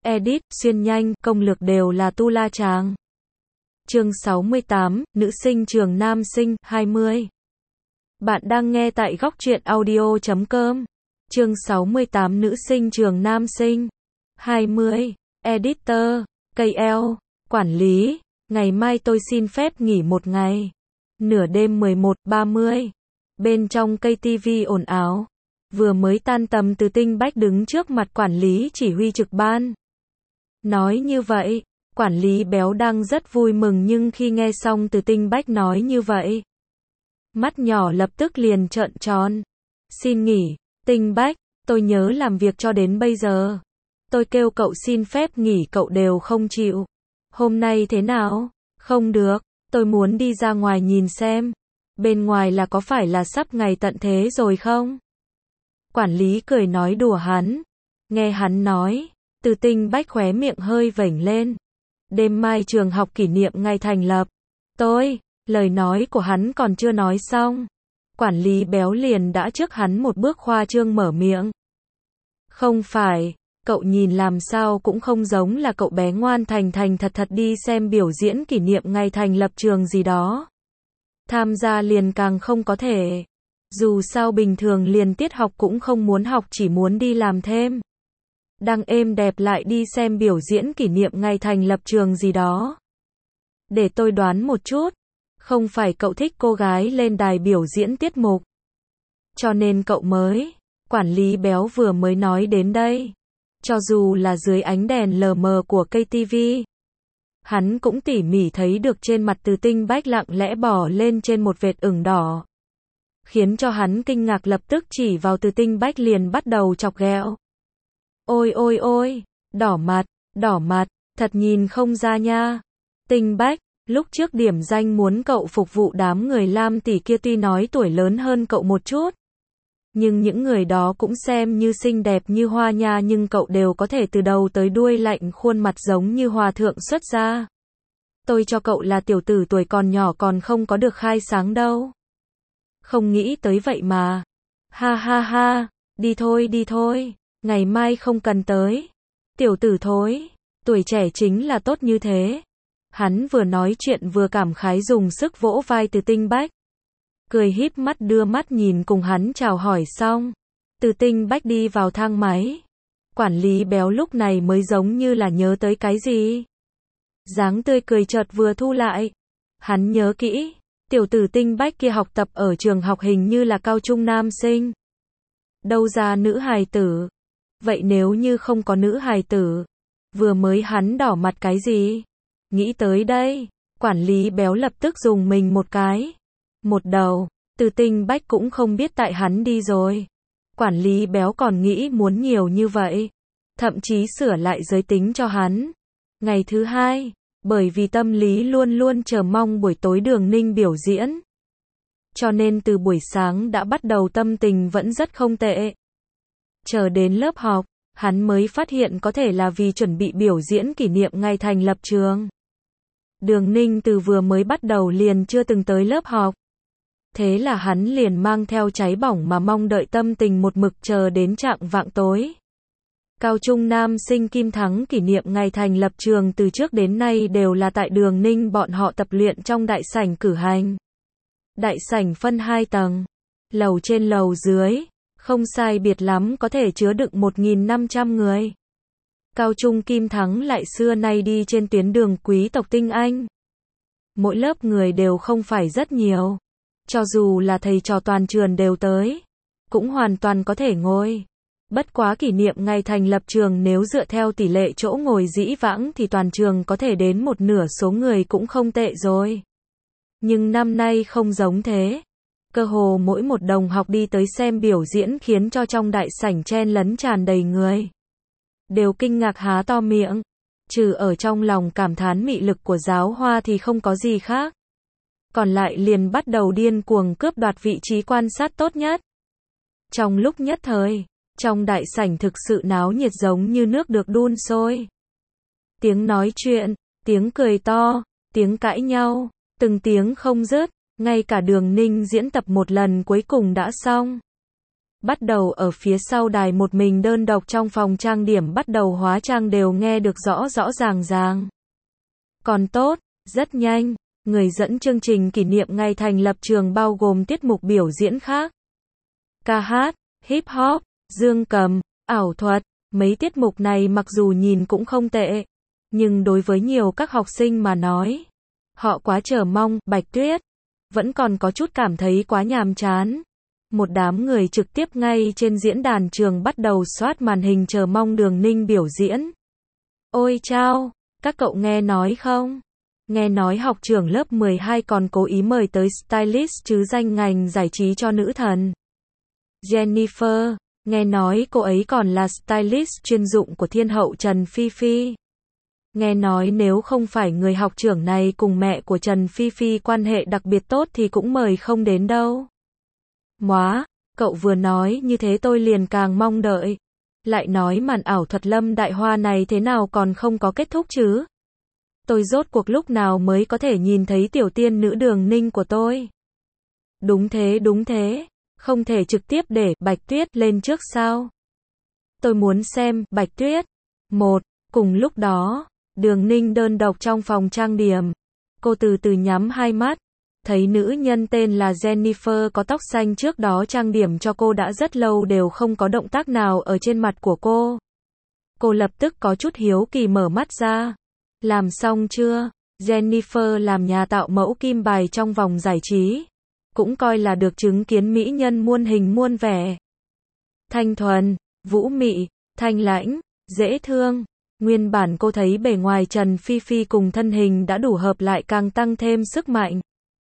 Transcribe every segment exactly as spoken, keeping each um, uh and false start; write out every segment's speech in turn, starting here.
edit, xuyên nhanh, công lược đều là tu la chàng. Chương sáu mươi tám, nữ sinh trường nam sinh, hai mươi. Bạn đang nghe tại góc truyện audio chấm com. Chương sáu mươi tám, nữ sinh trường nam sinh, hai mươi. Editor, ca lờ, quản lý, ngày mai tôi xin phép nghỉ một ngày. Nửa đêm mười một ba mươi. Bên trong cây tivi ồn ào. Vừa mới tan tầm Từ Tinh Bách đứng trước mặt quản lý chỉ huy trực ban. Nói như vậy, quản lý béo đang rất vui mừng nhưng khi nghe xong Từ Tinh Bách nói như vậy, mắt nhỏ lập tức liền trợn tròn. Xin nghỉ, Tinh Bách, tôi nhớ làm việc cho đến bây giờ. Tôi kêu cậu xin phép nghỉ cậu đều không chịu. Hôm nay thế nào? Không được, tôi muốn đi ra ngoài nhìn xem. Bên ngoài là có phải là sắp ngày tận thế rồi không? Quản lý cười nói đùa hắn. Nghe hắn nói, Từ Tinh Bách khóe miệng hơi vểnh lên. Đêm mai trường học kỷ niệm ngày thành lập. Tôi, lời nói của hắn còn chưa nói xong. Quản lý béo liền đã trước hắn một bước khoa trương mở miệng. Không phải, cậu nhìn làm sao cũng không giống là cậu bé ngoan thành thành thật thật đi xem biểu diễn kỷ niệm ngày thành lập trường gì đó. Tham gia liền càng không có thể. Dù sao bình thường liền tiết học cũng không muốn học chỉ muốn đi làm thêm. Đang êm đẹp lại đi xem biểu diễn kỷ niệm ngày thành lập trường gì đó. Để tôi đoán một chút. Không phải cậu thích cô gái lên đài biểu diễn tiết mục. Cho nên cậu mới. Quản lý béo vừa mới nói đến đây. Cho dù là dưới ánh đèn lờ mờ của cây tivi, hắn cũng tỉ mỉ thấy được trên mặt Từ Tinh Bách lặng lẽ bò lên trên một vệt ửng đỏ. Khiến cho hắn kinh ngạc lập tức chỉ vào Từ Tinh Bách liền bắt đầu chọc ghẹo. Ôi ôi ôi, đỏ mặt, đỏ mặt, thật nhìn không ra nha. Tinh Bách, lúc trước điểm danh muốn cậu phục vụ đám người Lam tỷ kia tuy nói tuổi lớn hơn cậu một chút. Nhưng những người đó cũng xem như xinh đẹp như hoa nha nhưng cậu đều có thể từ đầu tới đuôi lạnh khuôn mặt giống như hòa thượng xuất gia. Tôi cho cậu là tiểu tử tuổi còn nhỏ còn không có được khai sáng đâu. Không nghĩ tới vậy mà. Ha ha ha, đi thôi đi thôi, ngày mai không cần tới. Tiểu tử thối, tuổi trẻ chính là tốt như thế. Hắn vừa nói chuyện vừa cảm khái dùng sức vỗ vai Từ Tinh Bách. Cười híp mắt đưa mắt nhìn cùng hắn chào hỏi xong. Từ Tinh Bách đi vào thang máy. Quản lý béo lúc này mới giống như là nhớ tới cái gì. Dáng tươi cười chợt vừa thu lại. Hắn nhớ kỹ. Tiểu tử Tinh Bách kia học tập ở trường học hình như là cao trung nam sinh. Đâu ra nữ hài tử. Vậy nếu như không có nữ hài tử. Vừa mới hắn đỏ mặt cái gì? Nghĩ tới đây. Quản lý béo lập tức dùng mình một cái. Một đầu, Từ Tinh Bách cũng không biết tại hắn đi rồi. Quản lý béo còn nghĩ muốn nhiều như vậy. Thậm chí sửa lại giới tính cho hắn. Ngày thứ hai, bởi vì tâm lý luôn luôn chờ mong buổi tối Đường Ninh biểu diễn. Cho nên từ buổi sáng đã bắt đầu tâm tình vẫn rất không tệ. Chờ đến lớp học, hắn mới phát hiện có thể là vì chuẩn bị biểu diễn kỷ niệm ngày thành lập trường. Đường Ninh từ vừa mới bắt đầu liền chưa từng tới lớp học. Thế là hắn liền mang theo cháy bỏng mà mong đợi tâm tình một mực chờ đến trạng vạng tối. Cao trung nam sinh Kim Thắng kỷ niệm ngày thành lập trường từ trước đến nay đều là tại Đường Ninh bọn họ tập luyện trong đại sảnh cử hành. Đại sảnh phân hai tầng, lầu trên lầu dưới, không sai biệt lắm có thể chứa đựng một nghìn năm trăm người. Cao trung Kim Thắng lại xưa nay đi trên tuyến đường quý tộc tinh anh. Mỗi lớp người đều không phải rất nhiều. Cho dù là thầy trò toàn trường đều tới, cũng hoàn toàn có thể ngồi. Bất quá kỷ niệm ngày thành lập trường nếu dựa theo tỷ lệ chỗ ngồi dĩ vãng thì toàn trường có thể đến một nửa số người cũng không tệ rồi. Nhưng năm nay không giống thế. Cơ hồ mỗi một đồng học đi tới xem biểu diễn khiến cho trong đại sảnh chen lấn tràn đầy người. Đều kinh ngạc há to miệng. Trừ ở trong lòng cảm thán mị lực của giáo hoa thì không có gì khác. Còn lại liền bắt đầu điên cuồng cướp đoạt vị trí quan sát tốt nhất. Trong lúc nhất thời, trong đại sảnh thực sự náo nhiệt giống như nước được đun sôi. Tiếng nói chuyện, tiếng cười to, tiếng cãi nhau, từng tiếng không dứt, ngay cả Đường Ninh diễn tập một lần cuối cùng đã xong. Bắt đầu ở phía sau đài một mình đơn độc trong phòng trang điểm bắt đầu hóa trang đều nghe được rõ rõ ràng ràng. Còn tốt, rất nhanh, người dẫn chương trình kỷ niệm ngày thành lập trường bao gồm tiết mục biểu diễn khác. Ca hát, hip hop, dương cầm, ảo thuật, mấy tiết mục này mặc dù nhìn cũng không tệ, nhưng đối với nhiều các học sinh mà nói, họ quá chờ mong. Bạch Tuyết vẫn còn có chút cảm thấy quá nhàm chán. Một đám người trực tiếp ngay trên diễn đàn trường bắt đầu soát màn hình chờ mong Đường Ninh biểu diễn. Ôi chao, các cậu nghe nói không? Nghe nói học trưởng lớp mười hai còn cố ý mời tới stylist chứ danh ngành giải trí cho nữ thần. Jennifer, nghe nói cô ấy còn là stylist chuyên dụng của thiên hậu Trần Phi Phi. Nghe nói nếu không phải người học trưởng này cùng mẹ của Trần Phi Phi quan hệ đặc biệt tốt thì cũng mời không đến đâu. Móa, cậu vừa nói như thế tôi liền càng mong đợi. Lại nói màn ảo thuật Lâm Đại Hoa này thế nào còn không có kết thúc chứ? Tôi rốt cuộc lúc nào mới có thể nhìn thấy tiểu tiên nữ Đường Ninh của tôi? Đúng thế đúng thế, không thể trực tiếp để Bạch Tuyết lên trước sao? Tôi muốn xem Bạch Tuyết. Một, cùng lúc đó, Đường Ninh đơn độc trong phòng trang điểm. Cô từ từ nhắm hai mắt. Thấy nữ nhân tên là Jennifer có tóc xanh trước đó trang điểm cho cô đã rất lâu đều không có động tác nào ở trên mặt của cô. Cô lập tức có chút hiếu kỳ mở mắt ra. Làm xong chưa? Jennifer làm nhà tạo mẫu kim bài trong vòng giải trí. Cũng coi là được chứng kiến mỹ nhân muôn hình muôn vẻ. Thanh thuần, vũ mị, thanh lãnh, dễ thương. Nguyên bản cô thấy bề ngoài Trần Phi Phi cùng thân hình đã đủ hợp lại càng tăng thêm sức mạnh.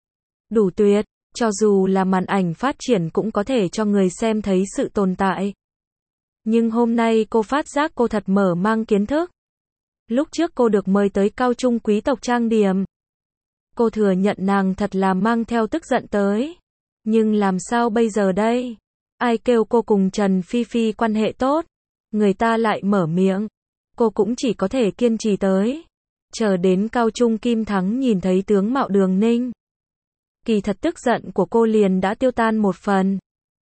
Đủ tuyệt, cho dù là màn ảnh phát triển cũng có thể cho người xem thấy sự tồn tại. Nhưng hôm nay cô phát giác cô thật mở mang kiến thức. Lúc trước cô được mời tới cao trung quý tộc trang điểm. Cô thừa nhận nàng thật là mang theo tức giận tới. Nhưng làm sao bây giờ đây? Ai kêu cô cùng Trần Phi Phi quan hệ tốt? Người ta lại mở miệng. Cô cũng chỉ có thể kiên trì tới. Chờ đến cao trung Kim Thắng nhìn thấy tướng mạo Đường Ninh. Kỳ thật tức giận của cô liền đã tiêu tan một phần.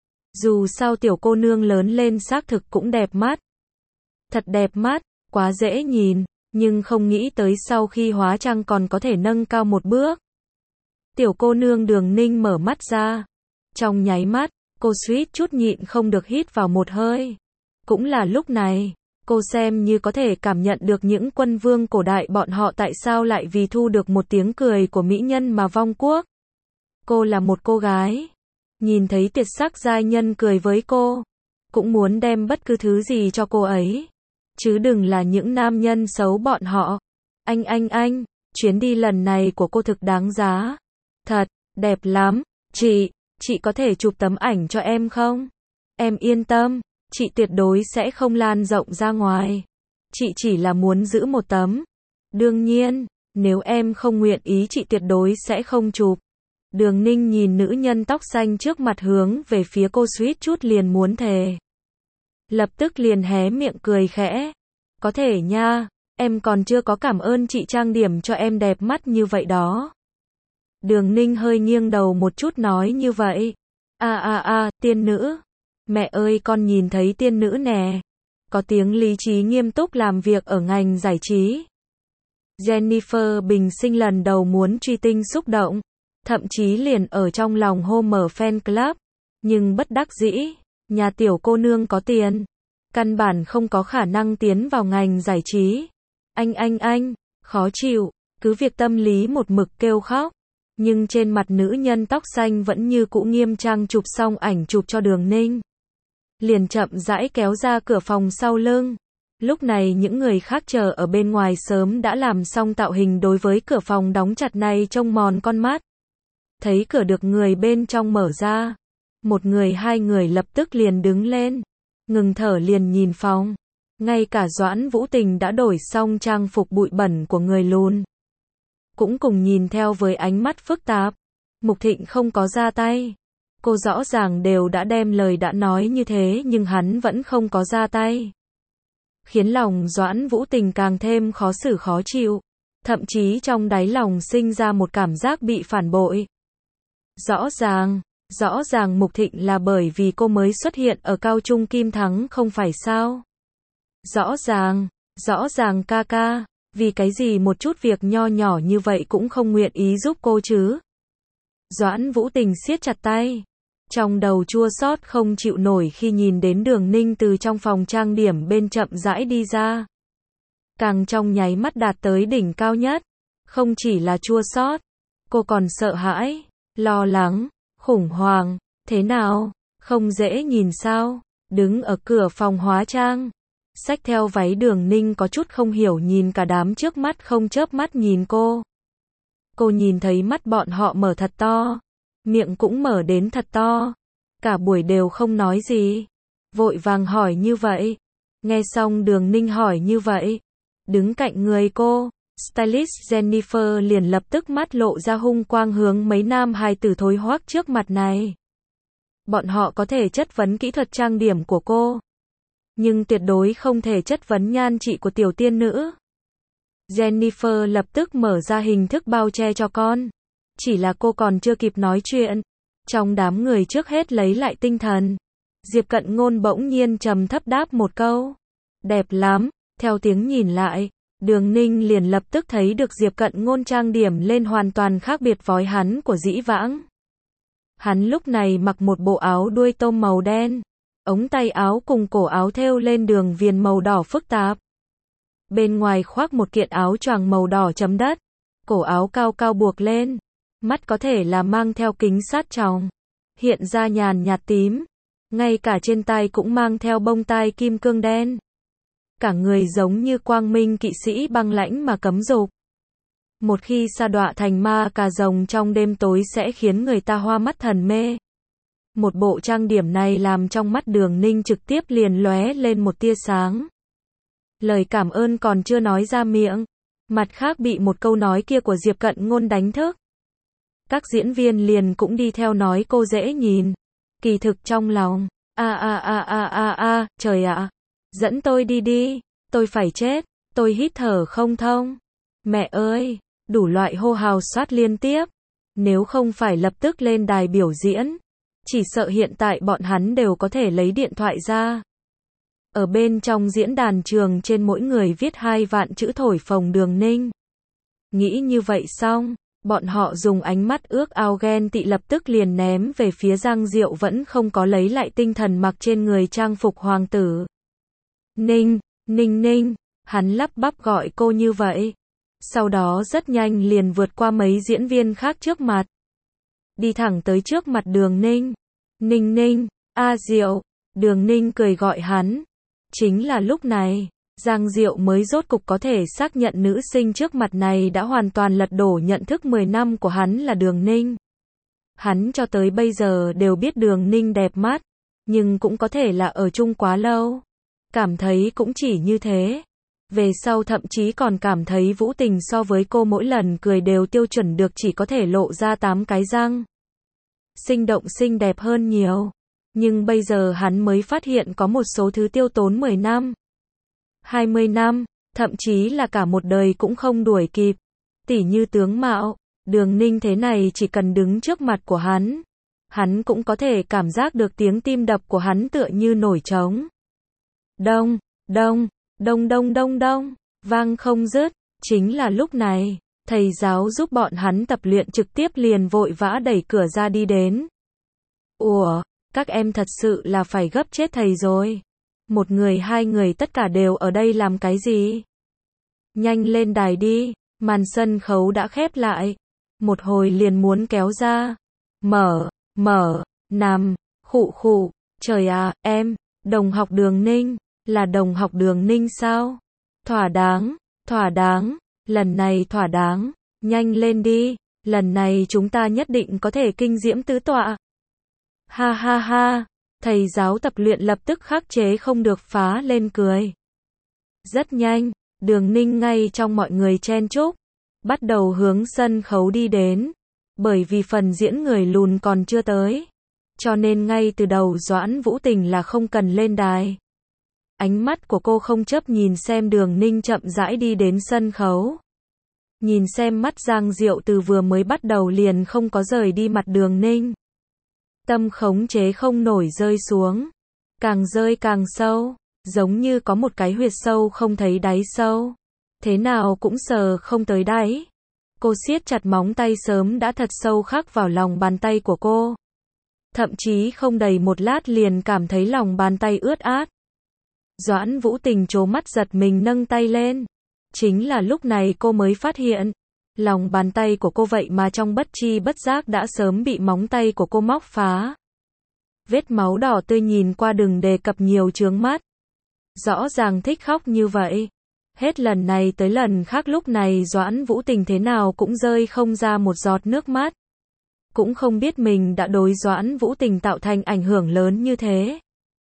Dù sao tiểu cô nương lớn lên xác thực cũng đẹp mắt. Thật đẹp mắt, quá dễ nhìn, nhưng không nghĩ tới sau khi hóa trang còn có thể nâng cao một bước. Tiểu cô nương Đường Ninh mở mắt ra. Trong nháy mắt, cô suýt chút nhịn không được hít vào một hơi. Cũng là lúc này, cô xem như có thể cảm nhận được những quân vương cổ đại bọn họ tại sao lại vì thu được một tiếng cười của mỹ nhân mà vong quốc. Cô là một cô gái. Nhìn thấy tuyệt sắc giai nhân cười với cô, cũng muốn đem bất cứ thứ gì cho cô ấy. Chứ đừng là những nam nhân xấu bọn họ. Anh anh anh, chuyến đi lần này của cô thực đáng giá. Thật, đẹp lắm. Chị, chị có thể chụp tấm ảnh cho em không? Em yên tâm, chị tuyệt đối sẽ không lan rộng ra ngoài. Chị chỉ là muốn giữ một tấm. Đương nhiên, nếu em không nguyện ý chị tuyệt đối sẽ không chụp. Đường Ninh nhìn nữ nhân tóc xanh trước mặt hướng về phía cô suýt chút liền muốn thề. Lập tức liền hé miệng cười khẽ. Có thể nha, em còn chưa có cảm ơn chị trang điểm cho em đẹp mắt như vậy đó. Đường Ninh hơi nghiêng đầu một chút nói như vậy. A a a, tiên nữ. Mẹ ơi con nhìn thấy tiên nữ nè. Có tiếng lý trí nghiêm túc làm việc ở ngành giải trí. Jennifer bình sinh lần đầu muốn truy tinh xúc động. Thậm chí liền ở trong lòng hô mở fan club. Nhưng bất đắc dĩ, nhà tiểu cô nương có tiền. Căn bản không có khả năng tiến vào ngành giải trí. Anh anh anh, khó chịu, cứ việc tâm lý một mực kêu khóc. Nhưng trên mặt nữ nhân tóc xanh vẫn như cũ nghiêm trang chụp xong ảnh chụp cho Đường Ninh. Liền chậm rãi kéo ra cửa phòng sau lưng. Lúc này những người khác chờ ở bên ngoài sớm đã làm xong tạo hình đối với cửa phòng đóng chặt này trông mòn con mắt. Thấy cửa được người bên trong mở ra. Một người hai người lập tức liền đứng lên. Ngừng thở liền nhìn phòng. Ngay cả Doãn Vũ Tình đã đổi xong trang phục bụi bẩn của người lùn. Cũng cùng nhìn theo với ánh mắt phức tạp. Mục Thịnh không có ra tay. Cô rõ ràng đều đã đem lời đã nói như thế nhưng hắn vẫn không có ra tay. Khiến lòng Doãn Vũ Tình càng thêm khó xử khó chịu. Thậm chí trong đáy lòng sinh ra một cảm giác bị phản bội. Rõ ràng, Rõ ràng Mục Thịnh là bởi vì cô mới xuất hiện ở cao trung Kim Thắng không phải sao? Rõ ràng, rõ ràng ca ca, vì cái gì một chút việc nho nhỏ như vậy cũng không nguyện ý giúp cô chứ? Doãn Vũ Tình siết chặt tay. Trong đầu chua xót không chịu nổi khi nhìn đến Đường Ninh từ trong phòng trang điểm bên chậm rãi đi ra. Càng trong nháy mắt đạt tới đỉnh cao nhất. Không chỉ là chua xót, cô còn sợ hãi, lo lắng, khủng hoảng. Thế nào? Không dễ nhìn sao? Đứng ở cửa phòng hóa trang, xách theo váy Đường Ninh có chút không hiểu nhìn cả đám trước mắt không chớp mắt nhìn cô. Cô nhìn thấy mắt bọn họ mở thật to, miệng cũng mở đến thật to. Cả buổi đều không nói gì. Vội vàng hỏi như vậy. Nghe xong Đường Ninh hỏi như vậy, đứng cạnh người cô, stylist Jennifer liền lập tức mắt lộ ra hung quang hướng mấy nam hài tử thối hoác trước mặt này. Bọn họ có thể chất vấn kỹ thuật trang điểm của cô, nhưng tuyệt đối không thể chất vấn nhan trị của tiểu tiên nữ. Jennifer lập tức mở ra hình thức bao che cho con. Chỉ là cô còn chưa kịp nói chuyện, trong đám người trước hết lấy lại tinh thần, Diệp Cận Ngôn bỗng nhiên trầm thấp đáp một câu. Đẹp lắm. Theo tiếng nhìn lại, Đường Ninh liền lập tức thấy được Diệp Cận Ngôn trang điểm lên hoàn toàn khác biệt với hắn của dĩ vãng. Hắn lúc này mặc một bộ áo đuôi tôm màu đen, ống tay áo cùng cổ áo thêu lên đường viền màu đỏ phức tạp. Bên ngoài khoác một kiện áo choàng màu đỏ chấm đất, cổ áo cao cao buộc lên, mắt có thể là mang theo kính sát tròng, hiện ra nhàn nhạt tím, ngay cả trên tai cũng mang theo bông tai kim cương đen. Cả người giống như quang minh kỵ sĩ băng lãnh mà cấm dục. Một khi sa đọa thành ma cà rồng trong đêm tối sẽ khiến người ta hoa mắt thần mê. Một bộ trang điểm này làm trong mắt Đường Ninh trực tiếp liền lóe lên một tia sáng. Lời cảm ơn còn chưa nói ra miệng, mặt khác bị một câu nói kia của Diệp Cận Ngôn đánh thức. Các diễn viên liền cũng đi theo nói cô dễ nhìn. Kỳ thực trong lòng, a a a a a a, trời ạ, dẫn tôi đi đi, tôi phải chết, tôi hít thở không thông. Mẹ ơi, đủ loại hô hào soát liên tiếp. Nếu không phải lập tức lên đài biểu diễn, chỉ sợ hiện tại bọn hắn đều có thể lấy điện thoại ra. Ở bên trong diễn đàn trường trên mỗi người viết hai vạn chữ thổi phồng Đường Ninh. Nghĩ như vậy xong, bọn họ dùng ánh mắt ước ao ghen tị lập tức liền ném về phía Giang Diệu vẫn không có lấy lại tinh thần mặc trên người trang phục hoàng tử. Ninh, Ninh Ninh, hắn lắp bắp gọi cô như vậy. Sau đó rất nhanh liền vượt qua mấy diễn viên khác trước mặt. Đi thẳng tới trước mặt Đường Ninh. Ninh Ninh, A Diệu, Đường Ninh cười gọi hắn. Chính là lúc này, Giang Diệu mới rốt cục có thể xác nhận nữ sinh trước mặt này đã hoàn toàn lật đổ nhận thức mười năm của hắn là Đường Ninh. Hắn cho tới bây giờ đều biết Đường Ninh đẹp mắt, nhưng cũng có thể là ở chung quá lâu. Cảm thấy cũng chỉ như thế. Về sau thậm chí còn cảm thấy Vũ Tình so với cô mỗi lần cười đều tiêu chuẩn được chỉ có thể lộ ra tám cái răng. Sinh động xinh đẹp hơn nhiều. Nhưng bây giờ hắn mới phát hiện có một số thứ tiêu tốn mười năm, hai mươi năm, thậm chí là cả một đời cũng không đuổi kịp. Tỉ như tướng mạo, Đường Ninh thế này chỉ cần đứng trước mặt của hắn, hắn cũng có thể cảm giác được tiếng tim đập của hắn tựa như nổi trống. Đông, đông, đông đông đông đông, vang không dứt. Chính là lúc này, thầy giáo giúp bọn hắn tập luyện trực tiếp liền vội vã đẩy cửa ra đi đến. Ủa, các em thật sự là phải gấp chết thầy rồi. Một người hai người tất cả đều ở đây làm cái gì? Nhanh lên đài đi, màn sân khấu đã khép lại. Một hồi liền muốn kéo ra. Mở, mở, nằm, khụ khụ, trời à, em, đồng học Đường Ninh, là đồng học Đường Ninh sao? Thỏa đáng, thỏa đáng, lần này thỏa đáng, nhanh lên đi, lần này chúng ta nhất định có thể kinh diễm tứ tọa. Ha ha ha, thầy giáo tập luyện lập tức khắc chế không được phá lên cười. Rất nhanh, Đường Ninh ngay trong mọi người chen chúc, bắt đầu hướng sân khấu đi đến. Bởi vì phần diễn người lùn còn chưa tới, cho nên ngay từ đầu Doãn Vũ Tình là không cần lên đài. Ánh mắt của cô không chấp nhìn xem Đường Ninh chậm rãi đi đến sân khấu. Nhìn xem mắt Giang Diệu từ vừa mới bắt đầu liền không có rời đi mặt Đường Ninh. Tâm khống chế không nổi rơi xuống. Càng rơi càng sâu. Giống như có một cái huyệt sâu không thấy đáy sâu. Thế nào cũng sờ không tới đáy. Cô siết chặt móng tay sớm đã thật sâu khắc vào lòng bàn tay của cô. Thậm chí không đầy một lát liền cảm thấy lòng bàn tay ướt át. Doãn Vũ Tình trố mắt giật mình nâng tay lên. Chính là lúc này cô mới phát hiện. Lòng bàn tay của cô vậy mà trong bất chi bất giác đã sớm bị móng tay của cô móc phá. Vết máu đỏ tươi nhìn qua đừng đề cập nhiều chướng mắt. Rõ ràng thích khóc như vậy. Hết lần này tới lần khác lúc này Doãn Vũ Tình thế nào cũng rơi không ra một giọt nước mắt. Cũng không biết mình đã đối Doãn Vũ Tình tạo thành ảnh hưởng lớn như thế.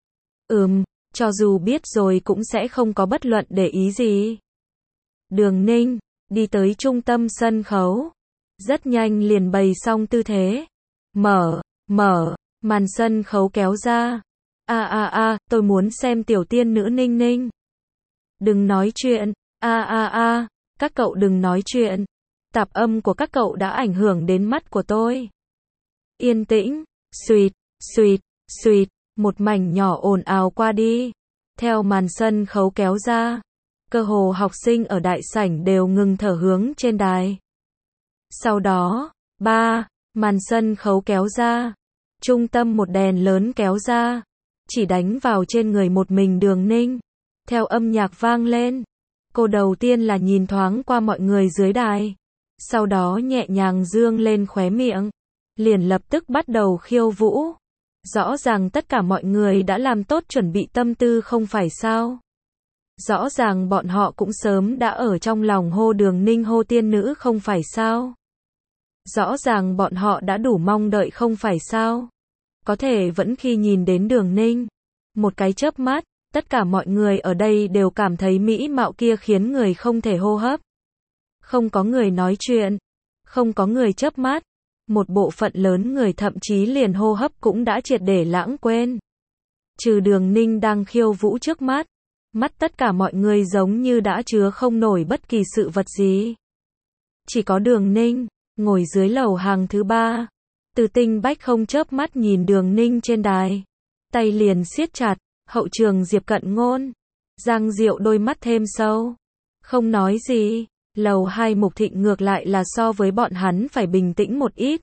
Ừm, cho dù biết rồi cũng sẽ không có bất luận để ý gì. Đường Ninh, đi tới trung tâm sân khấu. Rất nhanh liền bày xong tư thế. Mở, mở, màn sân khấu kéo ra. A a a, tôi muốn xem tiểu tiên nữ Ninh Ninh. Đừng nói chuyện, a a a, các cậu đừng nói chuyện. Tạp âm của các cậu đã ảnh hưởng đến mắt của tôi. Yên tĩnh, suỵt, suỵt, suỵt, một mảnh nhỏ ồn ào qua đi. Theo màn sân khấu kéo ra, cơ hồ học sinh ở đại sảnh đều ngừng thở hướng trên đài. Sau đó, ba, màn sân khấu kéo ra. Trung tâm một đèn lớn kéo ra. Chỉ đánh vào trên người một mình Đường Ninh. Theo âm nhạc vang lên, cô đầu tiên là nhìn thoáng qua mọi người dưới đài. Sau đó nhẹ nhàng dương lên khóe miệng. Liền lập tức bắt đầu khiêu vũ. Rõ ràng tất cả mọi người đã làm tốt chuẩn bị tâm tư không phải sao. Rõ ràng bọn họ cũng sớm đã ở trong lòng hô Đường Ninh hô tiên nữ không phải sao. Rõ ràng bọn họ đã đủ mong đợi không phải sao. Có thể vẫn khi nhìn đến Đường Ninh, một cái chớp mắt, tất cả mọi người ở đây đều cảm thấy mỹ mạo kia khiến người không thể hô hấp. Không có người nói chuyện, không có người chớp mắt, một bộ phận lớn người thậm chí liền hô hấp cũng đã triệt để lãng quên. Trừ Đường Ninh đang khiêu vũ trước mắt, mắt tất cả mọi người giống như đã chứa không nổi bất kỳ sự vật gì. Chỉ có Đường Ninh, ngồi dưới lầu hàng thứ ba. Từ Tinh Bách không chớp mắt nhìn Đường Ninh trên đài. Tay liền siết chặt, hậu trường Diệp Cận Ngôn. Giang Diệu đôi mắt thêm sâu. Không nói gì, lầu hai Mục Thịnh ngược lại là so với bọn hắn phải bình tĩnh một ít.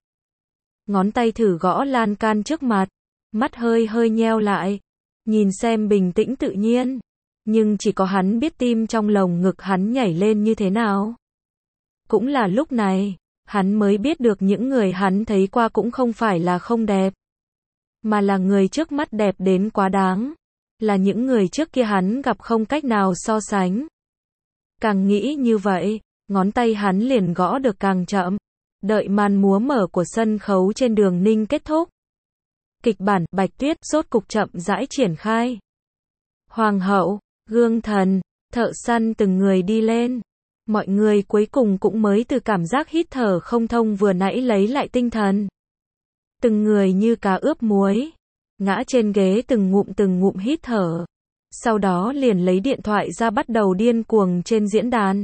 Ngón tay thử gõ lan can trước mặt, mắt hơi hơi nheo lại. Nhìn xem bình tĩnh tự nhiên. Nhưng chỉ có hắn biết tim trong lồng ngực hắn nhảy lên như thế nào. Cũng là lúc này, hắn mới biết được những người hắn thấy qua cũng không phải là không đẹp. Mà là người trước mắt đẹp đến quá đáng. Là những người trước kia hắn gặp không cách nào so sánh. Càng nghĩ như vậy, ngón tay hắn liền gõ được càng chậm. Đợi màn múa mở của sân khấu trên Đường Ninh kết thúc. Kịch bản Bạch Tuyết rốt cục chậm rãi triển khai. Hoàng hậu, Gương Thần, thợ săn từng người đi lên. Mọi người cuối cùng cũng mới từ cảm giác hít thở không thông vừa nãy lấy lại tinh thần. Từng người như cá ướp muối, ngã trên ghế từng ngụm từng ngụm hít thở. Sau đó liền lấy điện thoại ra bắt đầu điên cuồng trên diễn đàn.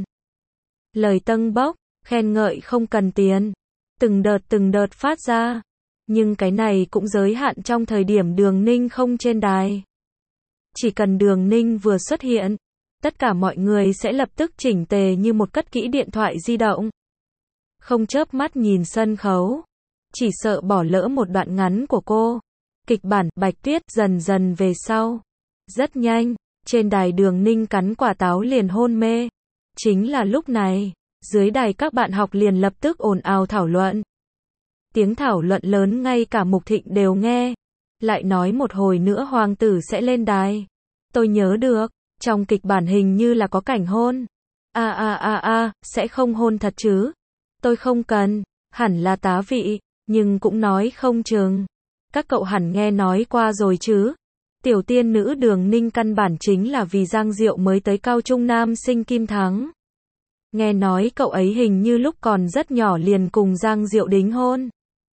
Lời tâng bốc, khen ngợi không cần tiền. Từng đợt từng đợt phát ra. Nhưng cái này cũng giới hạn trong thời điểm Đường Ninh không trên đài. Chỉ cần Đường Ninh vừa xuất hiện, tất cả mọi người sẽ lập tức chỉnh tề như một cất kỹ điện thoại di động. Không chớp mắt nhìn sân khấu. Chỉ sợ bỏ lỡ một đoạn ngắn của cô. Kịch bản Bạch Tuyết dần dần về sau. Rất nhanh, trên đài Đường Ninh cắn quả táo liền hôn mê. Chính là lúc này, dưới đài các bạn học liền lập tức ồn ào thảo luận. Tiếng thảo luận lớn ngay cả Mục Thịnh đều nghe. Lại nói một hồi nữa hoàng tử sẽ lên đài. Tôi nhớ được, trong kịch bản hình như là có cảnh hôn. A a a a, sẽ không hôn thật chứ? Tôi không cần, hẳn là tá vị, nhưng cũng nói không chừng. Các cậu hẳn nghe nói qua rồi chứ? Tiểu tiên nữ Đường Ninh căn bản chính là vì Giang Diệu mới tới cao trung nam sinh Kim Thắng. Nghe nói cậu ấy hình như lúc còn rất nhỏ liền cùng Giang Diệu đính hôn.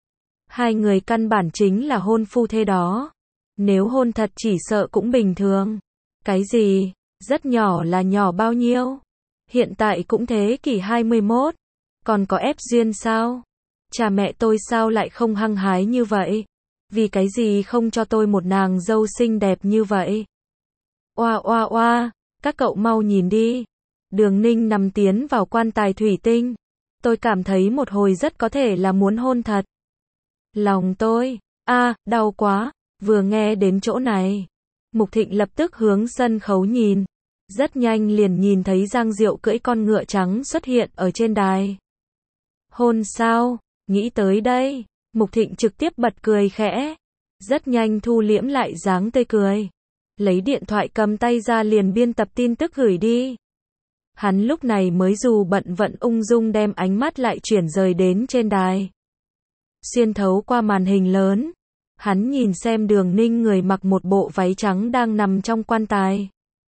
Hai người căn bản chính là hôn phu thê đó. Nếu hôn thật chỉ sợ cũng bình thường. Cái gì? Rất nhỏ là nhỏ bao nhiêu? Hiện tại cũng thế kỷ hai mươi mốt. Còn có ép duyên sao? Cha mẹ tôi sao lại không hăng hái như vậy? vì cái gì không cho tôi một nàng dâu xinh đẹp như vậy? Oa oa oa, các cậu mau nhìn đi. Đường Ninh nằm tiến vào quan tài thủy tinh. Tôi cảm thấy một hồi rất có thể là muốn hôn thật. Lòng tôi, a, đau quá, vừa nghe đến chỗ này. Mục Thịnh lập tức hướng sân khấu nhìn. Rất nhanh liền nhìn thấy Giang Diệu cưỡi con ngựa trắng xuất hiện ở trên đài. Hôn sao? Nghĩ tới đây, Mục Thịnh trực tiếp bật cười khẽ. Rất nhanh thu liễm lại dáng tươi cười. Lấy điện thoại cầm tay ra liền biên tập tin tức gửi đi. Hắn lúc này mới dù bận vận ung dung đem ánh mắt lại chuyển rời đến trên đài. Xuyên thấu qua màn hình lớn, hắn nhìn xem Đường Ninh người mặc một bộ váy trắng đang nằm trong quan tài.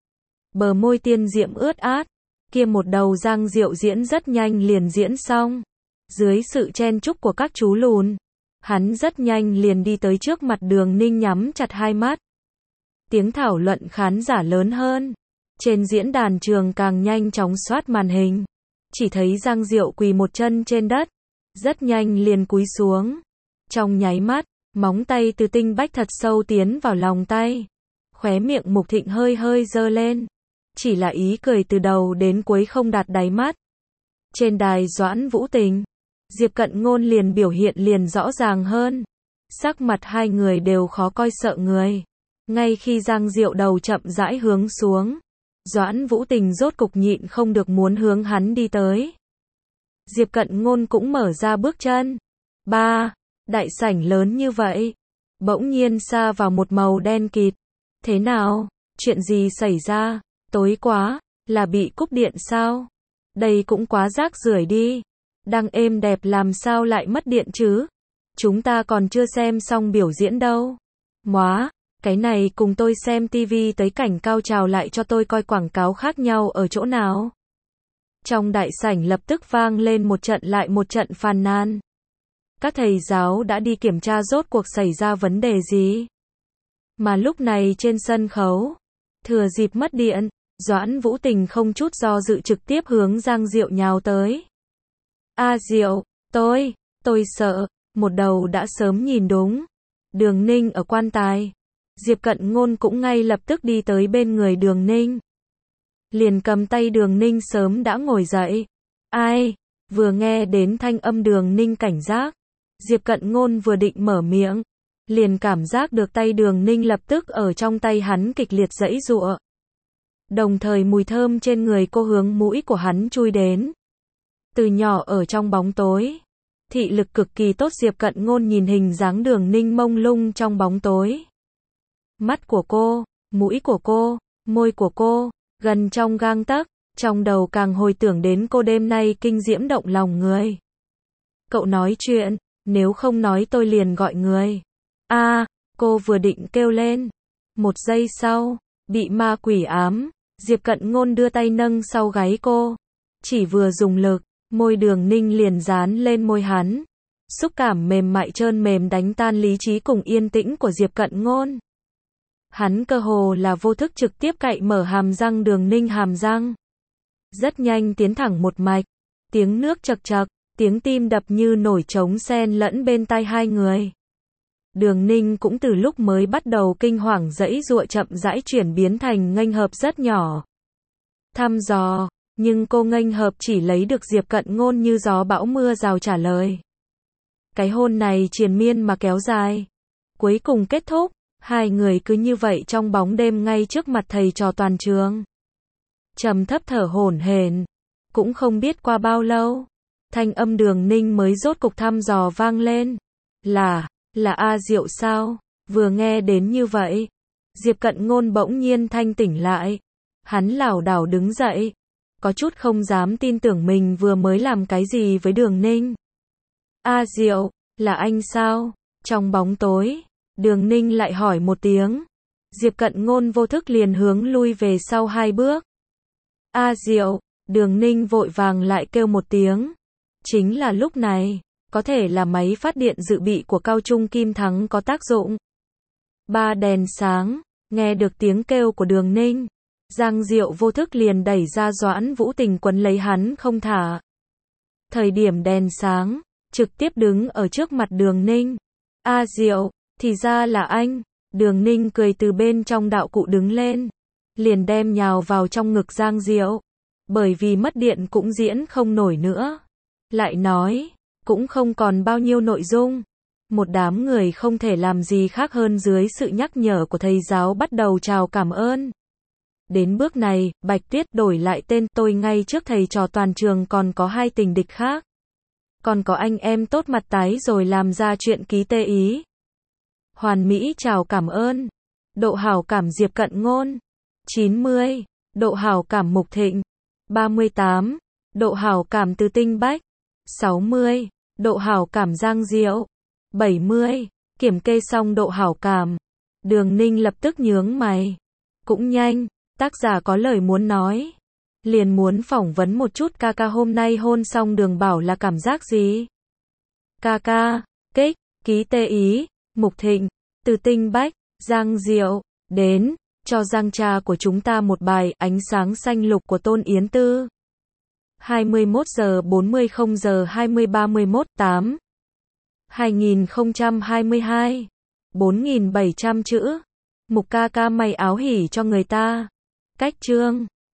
Bờ môi tiên diệm ướt át, kia một đầu Giang Diệu diễn rất nhanh liền diễn xong. Dưới sự chen chúc của các chú lùn, hắn rất nhanh liền đi tới trước mặt Đường Ninh nhắm chặt hai mắt. Tiếng thảo luận khán giả lớn hơn. Trên diễn đàn trường càng nhanh chóng soát màn hình. Chỉ thấy Giang Diệu quỳ một chân trên đất. Rất nhanh liền cúi xuống. Trong nháy mắt, móng tay từ tinh bách thật sâu tiến vào lòng tay. Khóe miệng Mục Thịnh hơi hơi dơ lên. Chỉ là ý cười từ đầu đến cuối không đạt đáy mắt. Trên đài Doãn Vũ Tình, Diệp Cận Ngôn liền biểu hiện liền rõ ràng hơn. Sắc mặt hai người đều khó coi sợ người. Ngay khi Giang Diệu đầu chậm rãi hướng xuống, Doãn Vũ Tình rốt cục nhịn không được muốn hướng hắn đi tới. Diệp Cận Ngôn cũng mở ra bước chân. Ba, đại sảnh lớn như vậy, bỗng nhiên sa vào một màu đen kịt. Thế nào? Chuyện gì xảy ra? Tối quá, là bị cúp điện sao? Đây cũng quá rác rưởi đi. Đang êm đẹp làm sao lại mất điện chứ? Chúng ta còn chưa xem xong biểu diễn đâu. Móa, cái này cùng tôi xem tivi tới cảnh cao trào lại cho tôi coi quảng cáo khác nhau ở chỗ nào? Trong đại sảnh lập tức vang lên một trận lại một trận phàn nàn. Các thầy giáo đã đi kiểm tra rốt cuộc xảy ra vấn đề gì? Mà lúc này trên sân khấu, thừa dịp mất điện, Doãn Vũ Tình không chút do dự trực tiếp hướng Giang Diệu nhào tới. A Diệu, tôi, tôi sợ, một đầu đã sớm nhìn đúng. Đường Ninh ở quan tài. Diệp Cận Ngôn cũng ngay lập tức đi tới bên người Đường Ninh. Liền cầm tay Đường Ninh sớm đã ngồi dậy. Ai? Vừa nghe đến thanh âm Đường Ninh cảnh giác. Diệp Cận Ngôn vừa định mở miệng. Liền cảm giác được tay Đường Ninh lập tức ở trong tay hắn kịch liệt giãy giụa. Đồng thời mùi thơm trên người cô hướng mũi của hắn chui đến. Từ nhỏ ở trong bóng tối, thị lực cực kỳ tốt Diệp Cận Ngôn nhìn hình dáng Đường Ninh mông lung trong bóng tối. Mắt của cô, mũi của cô, môi của cô, gần trong gang tấc, trong đầu càng hồi tưởng đến cô đêm nay kinh diễm động lòng người. Cậu nói chuyện, nếu không nói tôi liền gọi người. A, à, cô vừa định kêu lên. Một giây sau, bị ma quỷ ám, Diệp Cận Ngôn đưa tay nâng sau gáy cô. Chỉ vừa dùng lực, môi Đường Ninh liền dán lên môi hắn. Xúc cảm mềm mại trơn mềm đánh tan lý trí cùng yên tĩnh của Diệp Cận Ngôn. Hắn cơ hồ là vô thức trực tiếp cạy mở hàm răng Đường Ninh hàm răng. Rất nhanh tiến thẳng một mạch. Tiếng nước chậc chậc, tiếng tim đập như nổi trống xen lẫn bên tai hai người. Đường Ninh cũng từ lúc mới bắt đầu kinh hoàng giãy giụa chậm rãi chuyển biến thành nghênh hợp rất nhỏ. Thăm dò, nhưng cô nghênh hợp chỉ lấy được Diệp Cận Ngôn như gió bão mưa rào trả lời. Cái hôn này triền miên mà kéo dài. Cuối cùng kết thúc, hai người cứ như vậy trong bóng đêm ngay trước mặt thầy trò toàn trường. Trầm thấp thở hổn hển, cũng không biết qua bao lâu, thanh âm Đường Ninh mới rốt cục thăm dò vang lên. Là, là A Diệu sao? Vừa nghe đến như vậy, Diệp Cận Ngôn bỗng nhiên thanh tỉnh lại. Hắn lảo đảo đứng dậy, có chút không dám tin tưởng mình vừa mới làm cái gì với Đường Ninh. A Diệu, là anh sao? Trong bóng tối, Đường Ninh lại hỏi một tiếng. Diệp Cận Ngôn vô thức liền hướng lui về sau hai bước. A Diệu, Đường Ninh vội vàng lại kêu một tiếng. Chính là lúc này, có thể là máy phát điện dự bị của Cao Trung Kim Thắng có tác dụng. Ba đèn sáng, nghe được tiếng kêu của Đường Ninh. Giang Diệu vô thức liền đẩy ra Doãn Vũ Tình quấn lấy hắn không thả. Thời điểm đèn sáng, trực tiếp đứng ở trước mặt Đường Ninh. A Diệu, Thì ra là anh. Đường Ninh cười từ bên trong đạo cụ đứng lên. Liền đem nhào vào trong ngực Giang Diệu. Bởi vì mất điện cũng diễn không nổi nữa. Lại nói, cũng không còn bao nhiêu nội dung. Một đám người không thể làm gì khác hơn dưới sự nhắc nhở của thầy giáo bắt đầu chào cảm ơn. Đến bước này, Bạch Tuyết đổi lại tên tôi ngay trước thầy trò toàn trường còn có hai tình địch khác. Còn có anh em tốt mặt tái rồi làm ra chuyện ký tê ý. Hoàn Mỹ chào cảm ơn. Độ hảo cảm Diệp Cận Ngôn. chín mươi. Độ hảo cảm Mục Thịnh. ba mươi tám. Độ hảo cảm Từ Tinh Bách. sáu mươi. Độ hảo cảm Giang Diệu. bảy mươi. Kiểm kê xong độ hảo cảm. Đường Ninh lập tức nhướng mày. Cũng nhanh, tác giả có lời muốn nói. Liền muốn phỏng vấn một chút ca ca hôm nay hôn xong Đường Bảo là cảm giác gì? Ca ca, kích, ký tê ý, Mục Thịnh, Từ Tinh Bách, Giang Diệu, đến, cho Giang cha của chúng ta một bài Ánh sáng xanh lục của Tôn Yến Tư. hai mươi mốt giờ bốn mươi không giờ hai mươi ba mươi mốt tám hai nghìn không trăm hai mươi hai. bốn nghìn bảy trăm chữ. Mục ca ca may áo hỉ cho người ta. Cách chương.